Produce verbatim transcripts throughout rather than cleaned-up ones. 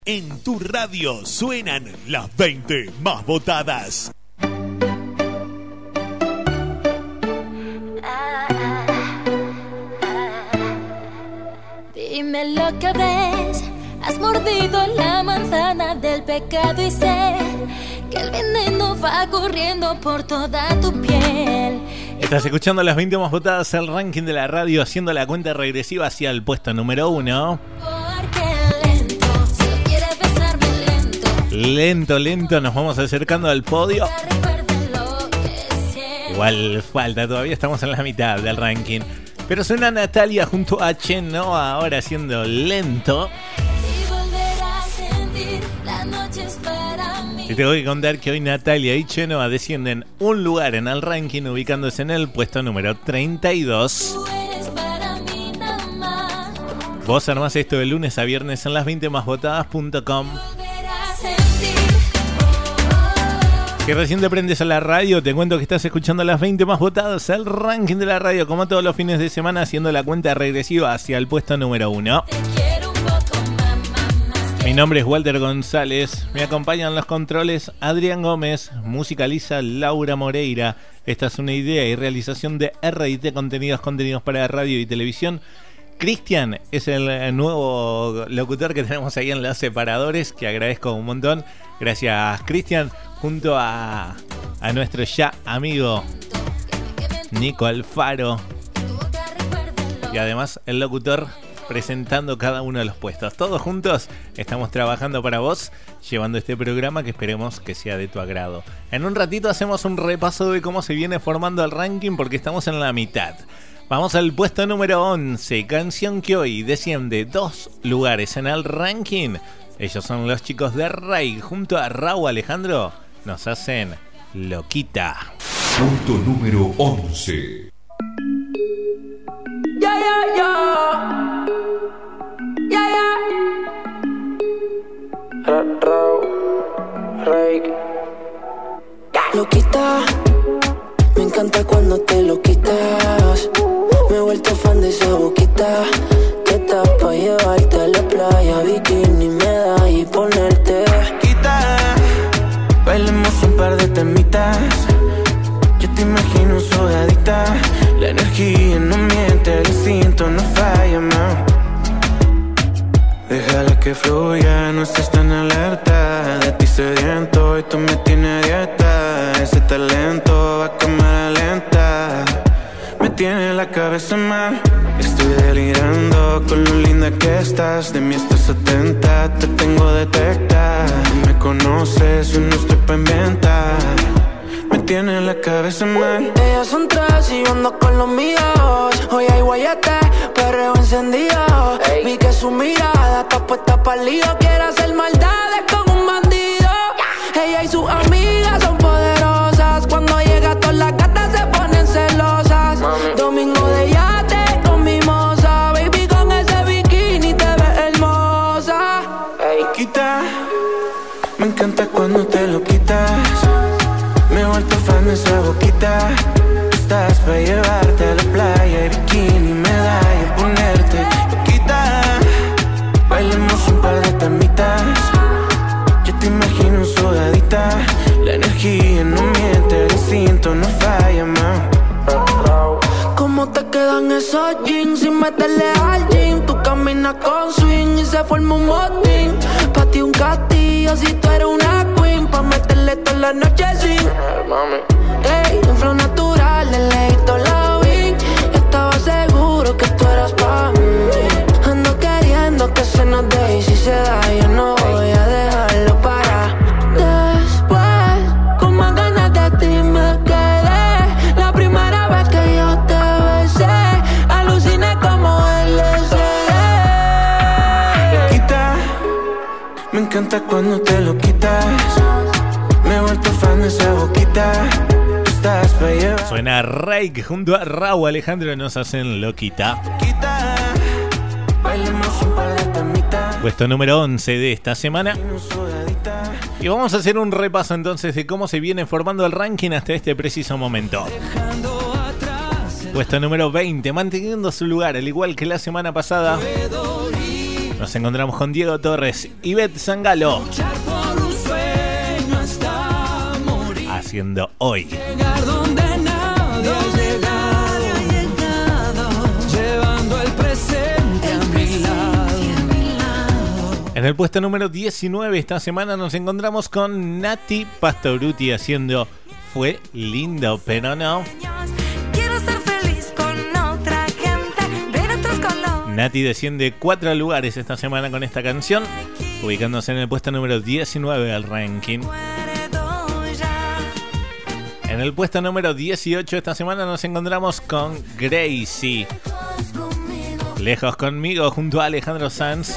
En tu radio suenan las veinte más votadas. Dime lo que ves, has mordido la manzana del pecado y sé que el veneno va corriendo por toda tu piel. Estás escuchando las veinte más votadas, el ranking de la radio, haciendo la cuenta regresiva hacia el puesto número uno. Lento, lento, nos vamos acercando al podio. Igual falta, todavía estamos en la mitad del ranking. Pero suena Natalia junto a Chenoa, ahora haciendo lento. Y tengo que contar que hoy Natalia y Chenoa descienden un lugar en el ranking, ubicándose en el puesto número treinta y dos. Vos armás esto de lunes a viernes en las veinte más votadas punto com. Que recién te prendes a la radio, te cuento que estás escuchando las veinte más votadas, el ranking de la radio, como todos los fines de semana, haciendo la cuenta regresiva hacia el puesto número uno. Mi nombre es Walter González, me acompañan los controles Adrián Gómez, musicaliza Laura Moreira. Esta es una idea y realización de R I T Contenidos, contenidos para radio y televisión. Cristian es el nuevo locutor que tenemos ahí en los separadores, que agradezco un montón. Gracias, Cristian, junto a, a nuestro ya amigo Nico Alfaro. Y además el locutor presentando cada uno de los puestos. Todos juntos estamos trabajando para vos, llevando este programa que esperemos que sea de tu agrado. En un ratito hacemos un repaso de cómo se viene formando el ranking, porque estamos en la mitad. Vamos al puesto número once, canción que hoy desciende dos lugares en el ranking. Ellos son los chicos de Rey, junto a Raúl Alejandro, nos hacen Loquita. Punto número once. Ya, ya, ya. Ya, ya. Raúl, Rey. Loquita, me encanta cuando te lo quitas. Me he vuelto fan de esa boquita. Que está pa' llevarte a la playa, bikini, medalla y ponerte. Quita, bailemos un par de temitas. Yo te imagino sudadita. La energía no miente, el instinto no falla, ma. Déjala que fluya, no estés tan alerta. De ti sediento y tú me tienes dieta. Ese talento va a cámara lenta. Me tiene la cabeza mal. Estoy delirando con lo linda que estás. De mí estás atenta, te tengo detectada. Me conoces, yo no estoy pa' inventar. Me tiene la cabeza mal. Ellas son tres y yo ando con los míos. Hoy hay guayate, perreo encendido. Ey. Vi que su mirada está puesta pa'l lío. Quiere hacer maldades con un bandido. Yeah. Ella y sus amigas son poderosas. Cuando llega todas las gatas se ponen celosas. Mami. Domingo de yate con mimosa. Baby, con ese bikini te ves hermosa. Ey. Quita, me encanta cuando te lo quitas. Me he vuelto fan de esa boquita. Estás pa' llevarte a la playa y bikini, medalla y ponerte loquita. Bailemos un par de tamitas. Yo te imagino sudadita. La energía no miente, el instinto no falla, ma. ¿Cómo te quedan esos jeans sin meterle al gym? Tú caminas con swing y se forma un motín. Pa' ti un castillo si tú eres una queen. Pa' meterle toda la noche sin ey, un flow natural, el leíto la vi. Yo estaba seguro que tú eras pa' mí. Ando queriendo que se nos dé y si se da yo no voy a dejarlo para después. Con más ganas de ti me quedé. La primera vez que yo te besé, aluciné como L S D. Quita, me encanta cuando te lo quitas. Me he vuelto fan de esa boquita. Estás pa' llevar. Suena Rake junto a Raúl Alejandro, nos hacen Loquita. Quita, bailemos un par de tamitas. Puesto número once de esta semana. Y vamos a hacer un repaso entonces de cómo se viene formando el ranking hasta este preciso momento. Puesto número veinte, manteniendo su lugar al igual que la semana pasada. Nos encontramos con Diego Torres y Ivette Sangalo haciendo Hoy. Llegar donde nadie ha llegado, llevando el presente a mi lado. En el puesto número diecinueve esta semana nos encontramos con Nati Pastorutti haciendo Fue lindo, pero no. Quiero ser feliz con otra gente, ver otros colores. Nati desciende cuatro lugares esta semana con esta canción, ubicándose en el puesto número diecinueve del ranking. En el puesto número dieciocho esta semana nos encontramos con Gracie, Lejos conmigo, junto a Alejandro Sanz.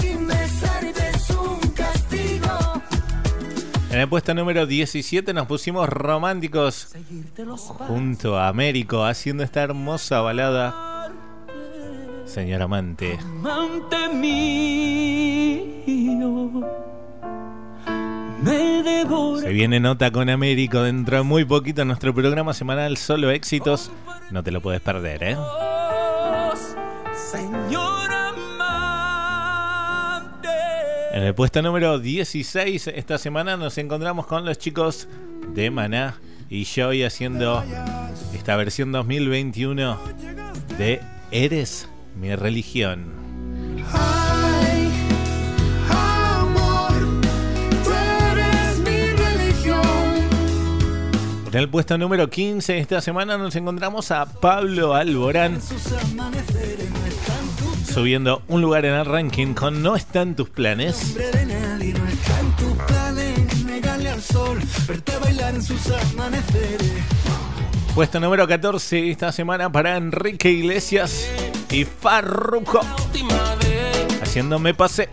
En el puesto número diecisiete nos pusimos románticos junto a Américo, haciendo esta hermosa balada, Señor Amante. Amante mío, me devora. Se viene Nota con Américo dentro de muy poquito en nuestro programa semanal Solo Éxitos. No te lo puedes perder, ¿eh? Señor amante. En el puesto número dieciséis esta semana nos encontramos con los chicos de Maná y Joy haciendo esta versión dos mil veintiuno de Eres mi religión. Ay, amor, tú eres mi religión. En el puesto número quince esta semana nos encontramos a Pablo Alborán subiendo un lugar en el ranking con No está en tus planes. Puesto número catorce esta semana para Enrique Iglesias y Farruko haciendo Me Pasé.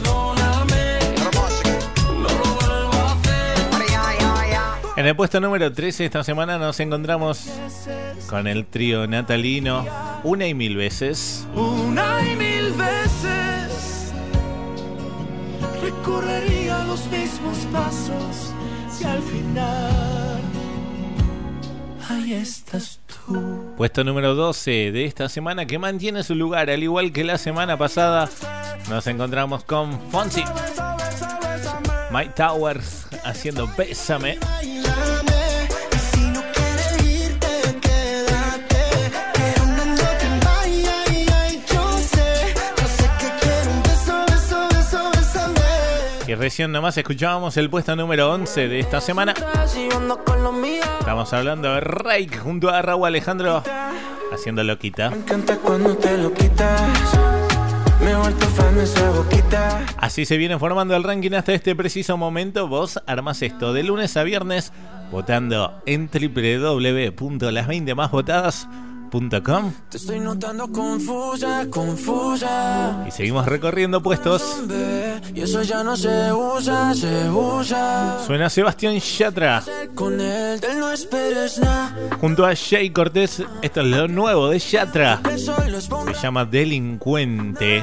En el puesto número trece esta semana nos encontramos con el trío natalino Una y Mil Veces. Una y mil veces recorrería los mismos pasos si al final ahí estás tú. Puesto número doce de esta semana que mantiene su lugar, al igual que la semana pasada, nos encontramos con Fonsi, Mike Towers haciendo Bésame. Y recién nomás escuchábamos el puesto número once de esta semana. Estamos hablando de Reik junto a Raúl Alejandro haciendo Loquita. Me encanta cuando te lo quitas. Me he vuelto fan de esa boquita. Así se viene formando el ranking hasta este preciso momento. Vos armás esto de lunes a viernes votando en doble u doble u doble u punto las veinte más votadas punto com. Te estoy notando confusa, confusa. Y seguimos recorriendo puestos. Y eso ya no se usa, se usa. Suena Sebastián Yatra Con él, él no esperes nada. junto a Jay Cortés. Esto es lo nuevo de Yatra. El sol les ponga Se llama Delincuente.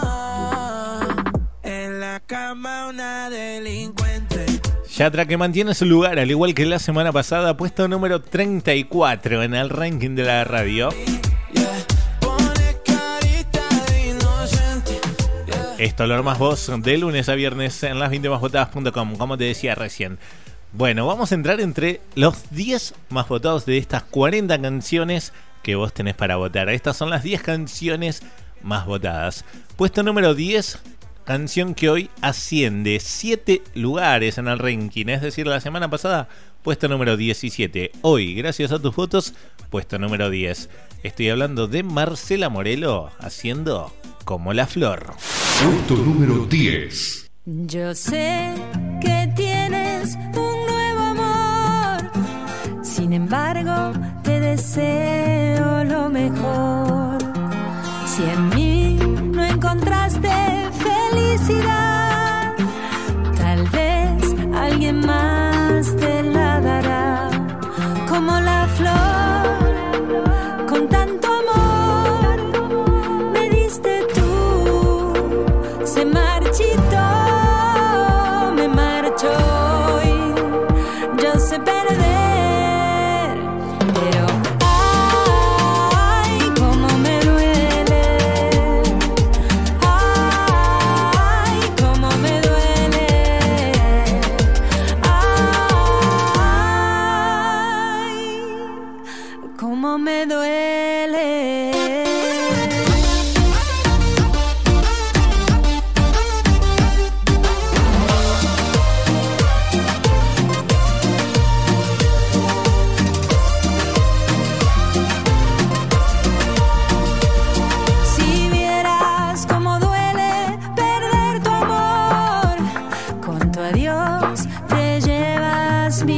en la cama una delincuente. Yatra que mantiene su lugar, al igual que la semana pasada, puesto número treinta y cuatro en el ranking de la radio. Pone carita de inocente. Esto lo armas vos de lunes a viernes en las veinte más votadas punto com, como te decía recién. Bueno, vamos a entrar entre los diez más votados de estas cuarenta canciones que vos tenés para votar. Estas son las diez canciones más votadas. Puesto número diez, canción que hoy asciende siete lugares en el ranking. Es decir, la semana pasada, puesto número diecisiete. Hoy, gracias a tus votos, puesto número diez. Estoy hablando de Marcela Morelo haciendo Como la Flor. Puesto número diez. Yo sé que tienes un nuevo amor, sin embargo te deseo lo mejor. Si en mí no encontraste felicidad, tal vez alguien más te la dará. Como la flor, con tanto amor, me diste tú, se marchitó, me marchó hoy, yo sé perder, pero ay, cómo me duele.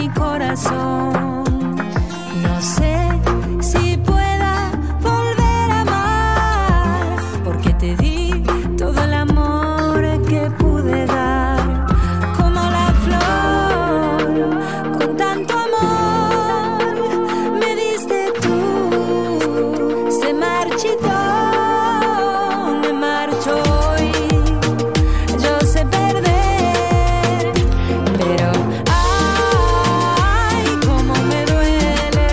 mi corazón. No sé si pueda volver a amar, porque te di todo el amor que pude dar. Como la flor, con tanto amor me diste tú. Se marchitó, me marcho hoy. Yo sé perder, pero ay, cómo me duele.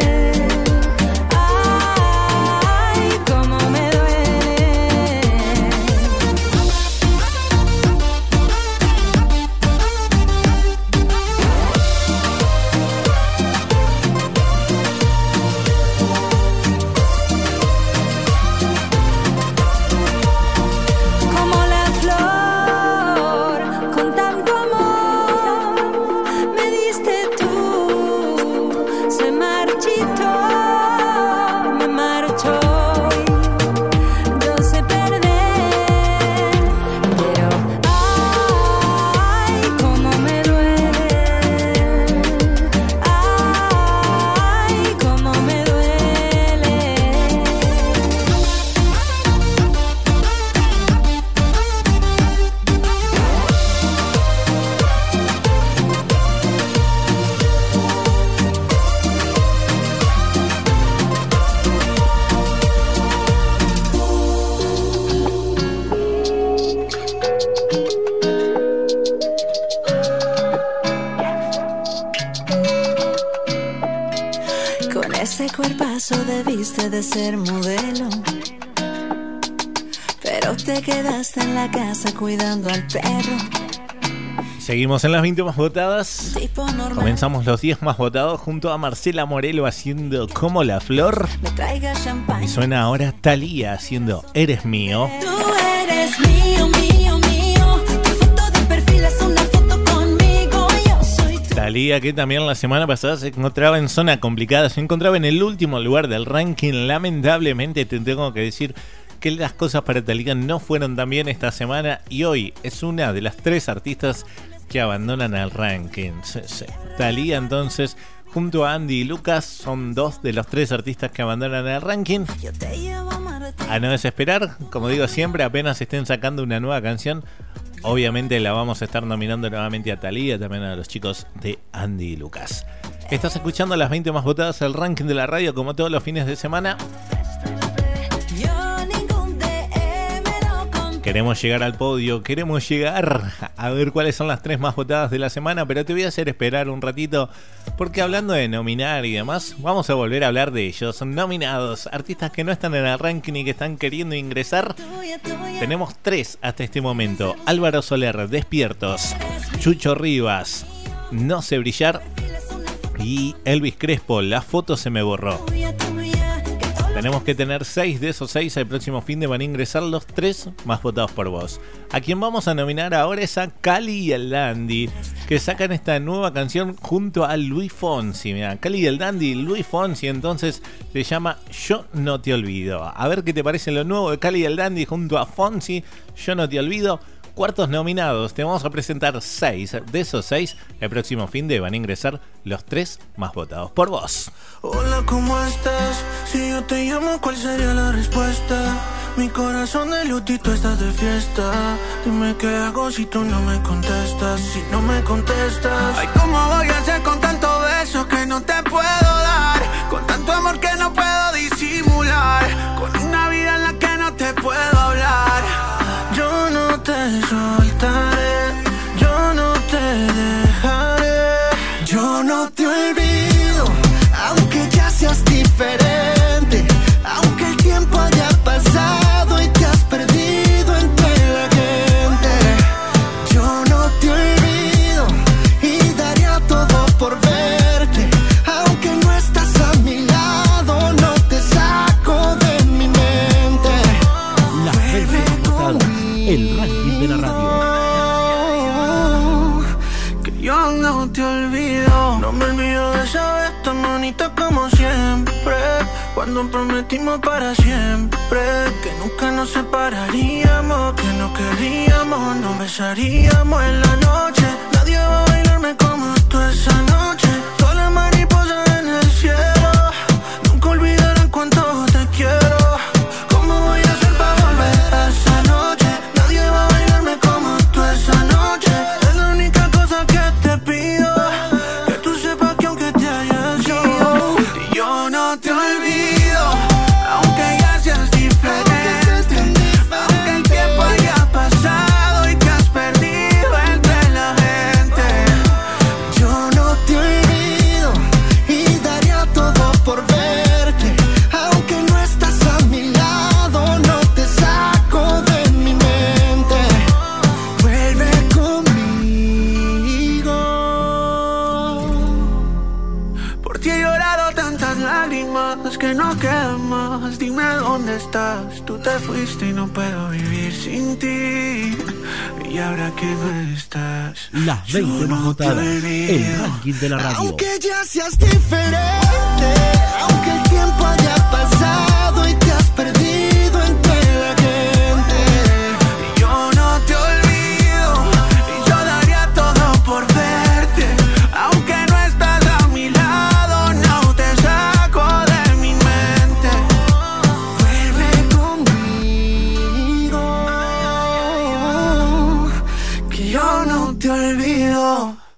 Ay, cómo me duele. Como la flor, con tanto amor me diste tú. Se marchitó, me marcho hoy. Yo sé perder, pero ay, cómo me duele. Ay, cómo me duele. Con ese cuerpazo debiste de ser modelo, pero te quedaste en la casa cuidando al perro. Seguimos en las veinte más votadas. Tipo normal. Comenzamos los diez más votados junto a Marcela Morelo haciendo Como la Flor. Me traiga champán. Y suena ahora Thalía haciendo Eres Mío. Tú eres mío, mío, mío. Tu foto de perfil es una foto conmigo. Yo soy tu... Thalía, que también la semana pasada se encontraba en zona complicada, se encontraba en el último lugar del ranking. Lamentablemente te tengo que decir que las cosas para Thalía no fueron tan bien esta semana y hoy es una de las tres artistas que abandonan el ranking. Sí, sí. Thalía entonces junto a Andy y Lucas son dos de los tres artistas que abandonan el ranking. Yo te llevo a amarte. A no desesperar, como digo siempre, apenas estén sacando una nueva canción, obviamente la vamos a estar nominando nuevamente a Thalía, también a los chicos de Andy y Lucas. Estás escuchando las veinte más votadas, el ranking de la radio, como todos los fines de semana. Yo ningún D M lo compré. Queremos llegar al podio, queremos llegar a ver cuáles son las tres más votadas de la semana, pero te voy a hacer esperar un ratito, porque hablando de nominar y demás, vamos a volver a hablar de ellos. Son nominados, artistas que no están en el ranking y que están queriendo ingresar. Tuya, tuya. Tenemos tres hasta este momento: Álvaro Soler, Despiertos; Chucho Rivas, No sé brillar; y Elvis Crespo, La foto se me borró. Tuya, tuya. Que todo lo Tenemos que tener seis de esos seis. El próximo fin de van a ingresar los tres más votados por vos. A quien vamos a nominar ahora es a Cali y el Dandy, que sacan esta nueva canción junto a Luis Fonsi. Mirá, Cali y el Dandy, Luis Fonsi, entonces se llama Yo no te olvido. A ver qué te parece lo nuevo de Cali y el Dandy junto a Fonsi, Yo no te olvido. Cuartos nominados, te vamos a presentar seis. De esos seis, el próximo fin de van a ingresar los tres más votados por vos. Hola, ¿cómo estás? Si yo te llamo, ¿cuál sería la respuesta? Mi corazón de lutito está de fiesta. Dime qué hago si tú no me contestas. Si no me contestas. Ay, ¿cómo voy a hacer con tanto beso que no te puedo dar? Con tanto amor que no puedo disimular. Con una vida en la que no te puedo hablar. Yo no te soltaré. Yo no te dejaré. Yo no te olvido. Aunque ya seas diferente, aunque el tiempo haya pasado y te has perdido entre la gente, yo no te olvido y daría todo por verte. Aunque no estás a mi lado, no te saco de mi mente. La veinte votadas, el ranking de la radio. Que yo no te olvido, no me olvido de esa vez tan bonita como siempre, cuando prometimos para siempre que nunca nos separaríamos, que no queríamos, nos besaríamos en la noche. Nadie va a bailarme como tú esa noche. más, que no queda más. Dime dónde estás, tú te fuiste y no puedo vivir sin ti. Y ahora que no estás, las veinte más votadas, el ranking de la radio. Aunque ya seas diferente, aunque el tiempo haya pasado y te has perdido entre la gente, yo no te olvido y yo daría todo por verte. Aunque no estás a mi lado, no te saco de mi mente. vuelve conmigo, Que yo no te olvido.